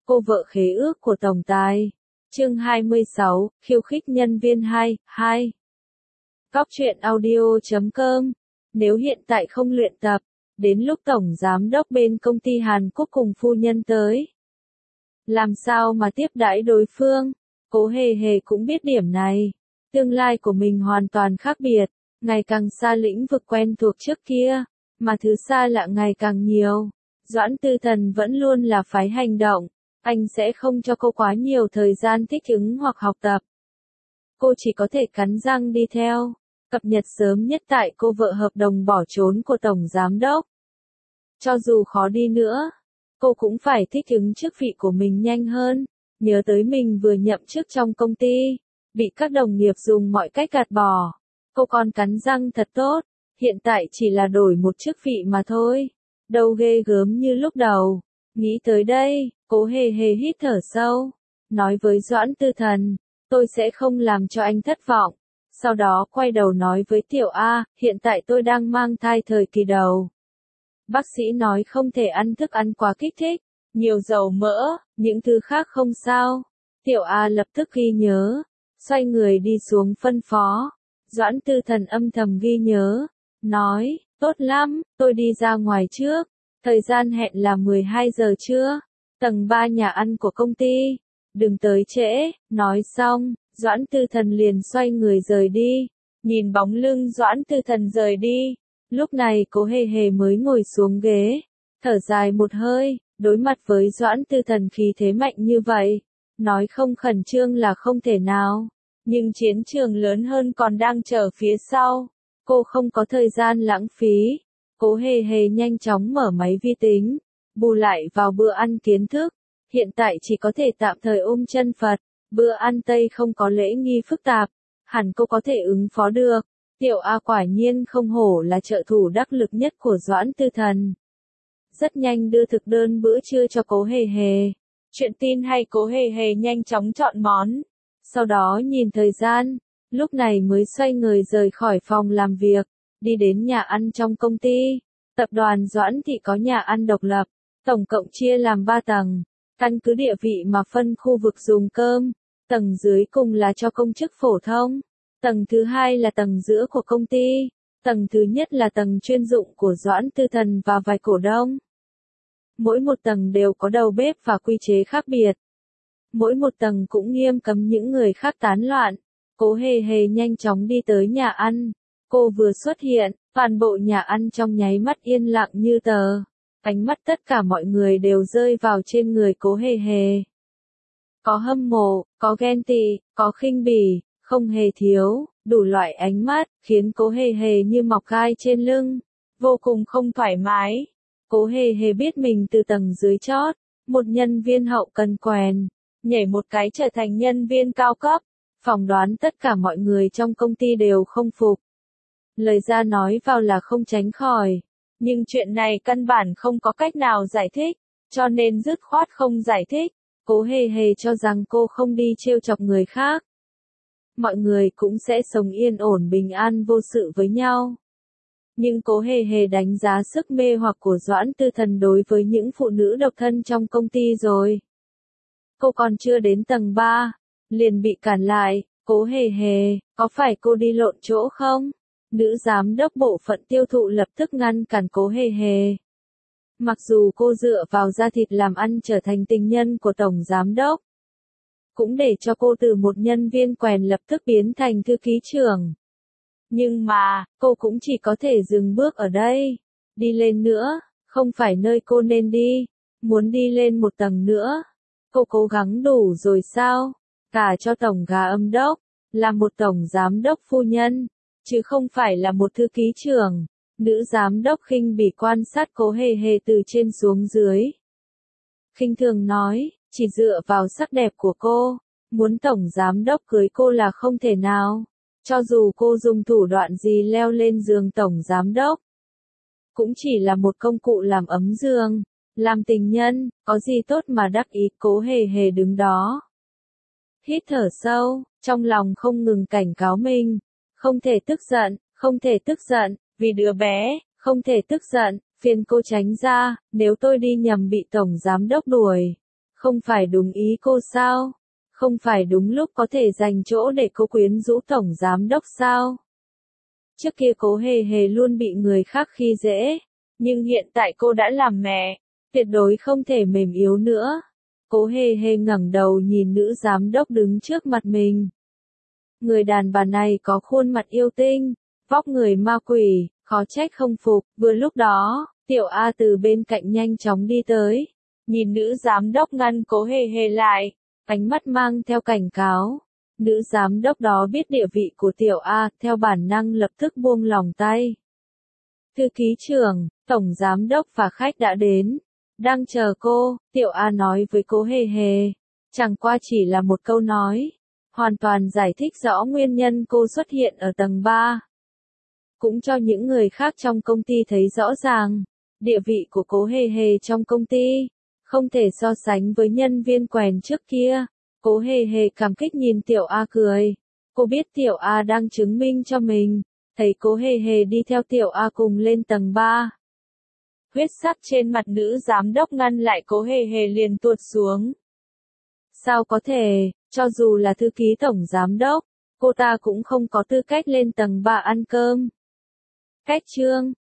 Cô vợ khế ước của tổng tài. Chương 26, khiêu khích nhân viên 2. Cóc truyện audio.com. Nếu hiện tại không luyện tập, đến lúc tổng giám đốc bên công ty Hàn Quốc cùng phu nhân tới, làm sao mà tiếp đãi đối phương? Cố Hề Hề cũng biết điểm này. Tương lai của mình hoàn toàn khác biệt, ngày càng xa lĩnh vực quen thuộc trước kia, mà thứ xa lạ ngày càng nhiều. Doãn Tư Thần vẫn luôn là phái hành động, anh sẽ không cho cô quá nhiều thời gian thích ứng hoặc học tập. Cô chỉ có thể cắn răng đi theo, cập nhật sớm nhất tại cô vợ hợp đồng bỏ trốn của tổng giám đốc. Cho dù khó đi nữa, cô cũng phải thích ứng chức vị của mình nhanh hơn. Nhớ tới mình vừa nhậm chức trong công ty, bị các đồng nghiệp dùng mọi cách gạt bỏ. Cô còn cắn răng thật tốt, hiện tại chỉ là đổi một chức vị mà thôi. Đâu ghê gớm như lúc đầu. Nghĩ tới đây, Cố Hề Hề hít thở sâu, nói với Doãn Tư Thần, tôi sẽ không làm cho anh thất vọng. Sau đó quay đầu nói với Tiểu A, hiện tại tôi đang mang thai thời kỳ đầu. Bác sĩ nói không thể ăn thức ăn quá kích thích, nhiều dầu mỡ, những thứ khác không sao. Tiểu A lập tức ghi nhớ, xoay người đi xuống phân phó. Doãn Tư Thần âm thầm ghi nhớ, nói, tốt lắm, tôi đi ra ngoài trước. Thời gian hẹn là 12 giờ trưa, tầng 3 nhà ăn của công ty. Đừng tới trễ, nói xong, Doãn Tư Thần liền xoay người rời đi. Nhìn bóng lưng Doãn Tư Thần rời đi, lúc này Cố Hề Hề mới ngồi xuống ghế, thở dài một hơi, đối mặt với Doãn Tư Thần khí thế mạnh như vậy, nói không khẩn trương là không thể nào, nhưng chiến trường lớn hơn còn đang chờ phía sau, cô không có thời gian lãng phí. Cố Hề Hề nhanh chóng mở máy vi tính, bù lại vào bữa ăn kiến thức, hiện tại chỉ có thể tạm thời ôm chân Phật, bữa ăn Tây không có lễ nghi phức tạp, hẳn cô có thể ứng phó được. Tiểu A quả nhiên không hổ là trợ thủ đắc lực nhất của Doãn Tư Thần. Rất nhanh đưa thực đơn bữa trưa cho Cố Hề Hề. Chuyện tin hay Cố Hề Hề nhanh chóng chọn món. Sau đó nhìn thời gian, lúc này mới xoay người rời khỏi phòng làm việc, đi đến nhà ăn trong công ty. Tập đoàn Doãn Thị có nhà ăn độc lập, tổng cộng chia làm 3 tầng, căn cứ địa vị mà phân khu vực dùng cơm. Tầng dưới cùng là cho công chức phổ thông. Tầng thứ hai là tầng giữa của công ty. Tầng thứ nhất là tầng chuyên dụng của Doãn Tư Thần và vài cổ đông. Mỗi một tầng đều có đầu bếp và quy chế khác biệt. Mỗi một tầng cũng nghiêm cấm những người khác tán loạn. Cố Hề Hề nhanh chóng đi tới nhà ăn. Cô vừa xuất hiện, toàn bộ nhà ăn trong nháy mắt yên lặng như tờ. Ánh mắt tất cả mọi người đều rơi vào trên người Cố Hề Hề. Có hâm mộ, có ghen tị, có khinh bỉ, không hề thiếu, đủ loại ánh mắt, khiến Cố Hề Hề như mọc gai trên lưng, vô cùng không thoải mái. Cố Hề Hề biết mình từ tầng dưới chót, một nhân viên hậu cần quèn, nhảy một cái trở thành nhân viên cao cấp, phỏng đoán tất cả mọi người trong công ty đều không phục. Lời ra nói vào là không tránh khỏi, nhưng chuyện này căn bản không có cách nào giải thích, cho nên dứt khoát không giải thích. Cố Hề Hề cho rằng cô không đi trêu chọc người khác, mọi người cũng sẽ sống yên ổn bình an vô sự với nhau. Nhưng Cố Hề Hề đánh giá sức mê hoặc của Doãn Tư Thần đối với những phụ nữ độc thân trong công ty rồi. Cô còn chưa đến tầng 3, liền bị cản lại. Cố Hề Hề, có phải cô đi lộn chỗ không? Nữ giám đốc bộ phận tiêu thụ lập tức ngăn cản Cố Hề Hề. Mặc dù cô dựa vào da thịt làm ăn trở thành tình nhân của tổng giám đốc, cũng để cho cô từ một nhân viên quèn lập tức biến thành thư ký trưởng. Nhưng mà, cô cũng chỉ có thể dừng bước ở đây. Đi lên nữa, không phải nơi cô nên đi. Muốn đi lên một tầng nữa. Cô cố gắng đủ rồi sao? Cả cho tổng giám đốc, là một tổng giám đốc phu nhân, chứ không phải là một thư ký trưởng. Nữ giám đốc khinh bỉ quan sát Cố Hề Hề từ trên xuống dưới. Khinh thường nói, chỉ dựa vào sắc đẹp của cô, muốn tổng giám đốc cưới cô là không thể nào. Cho dù cô dùng thủ đoạn gì leo lên giường tổng giám đốc, cũng chỉ là một công cụ làm ấm giường, làm tình nhân, có gì tốt mà đắc ý. Cố Hề Hề đứng đó, hít thở sâu, trong lòng không ngừng cảnh cáo mình, không thể tức giận, không thể tức giận, vì đứa bé, không thể tức giận, phiền cô tránh ra, nếu tôi đi nhầm bị tổng giám đốc đuổi, Không phải đúng ý cô sao? Không phải đúng lúc có thể dành chỗ để cô quyến rũ tổng giám đốc sao? Trước kia Cố Hề Hề luôn bị người khác khi dễ, nhưng hiện tại cô đã làm mẹ, tuyệt đối không thể mềm yếu nữa. Cố Hề Hề ngẩng đầu nhìn nữ giám đốc đứng trước mặt mình. Người đàn bà này có khuôn mặt yêu tinh, vóc người ma quỷ, khó trách không phục. Vừa lúc đó, Tiểu A từ bên cạnh nhanh chóng đi tới, nhìn nữ giám đốc ngăn Cố Hề Hề lại, ánh mắt mang theo cảnh cáo. Nữ giám đốc đó biết địa vị của Tiểu A, theo bản năng lập tức buông lòng tay. Thư ký trưởng, tổng giám đốc và khách đã đến, đang chờ cô, Tiểu A nói với Cố Hề Hề. Chẳng qua chỉ là một câu nói, hoàn toàn giải thích rõ nguyên nhân cô xuất hiện ở tầng 3. Cũng cho những người khác trong công ty thấy rõ ràng, địa vị của Cố Hề Hề trong công ty, không thể so sánh với nhân viên quèn trước kia. Cố Hề Hề cảm kích nhìn Tiểu A cười. Cô biết Tiểu A đang chứng minh cho mình. Thấy Cố Hề Hề đi theo Tiểu A cùng lên tầng 3. Huyết sắc trên mặt nữ giám đốc ngăn lại Cố Hề Hề liền tuột xuống. Sao có thể, cho dù là thư ký tổng giám đốc, cô ta cũng không có tư cách lên tầng 3 ăn cơm. Cách trương,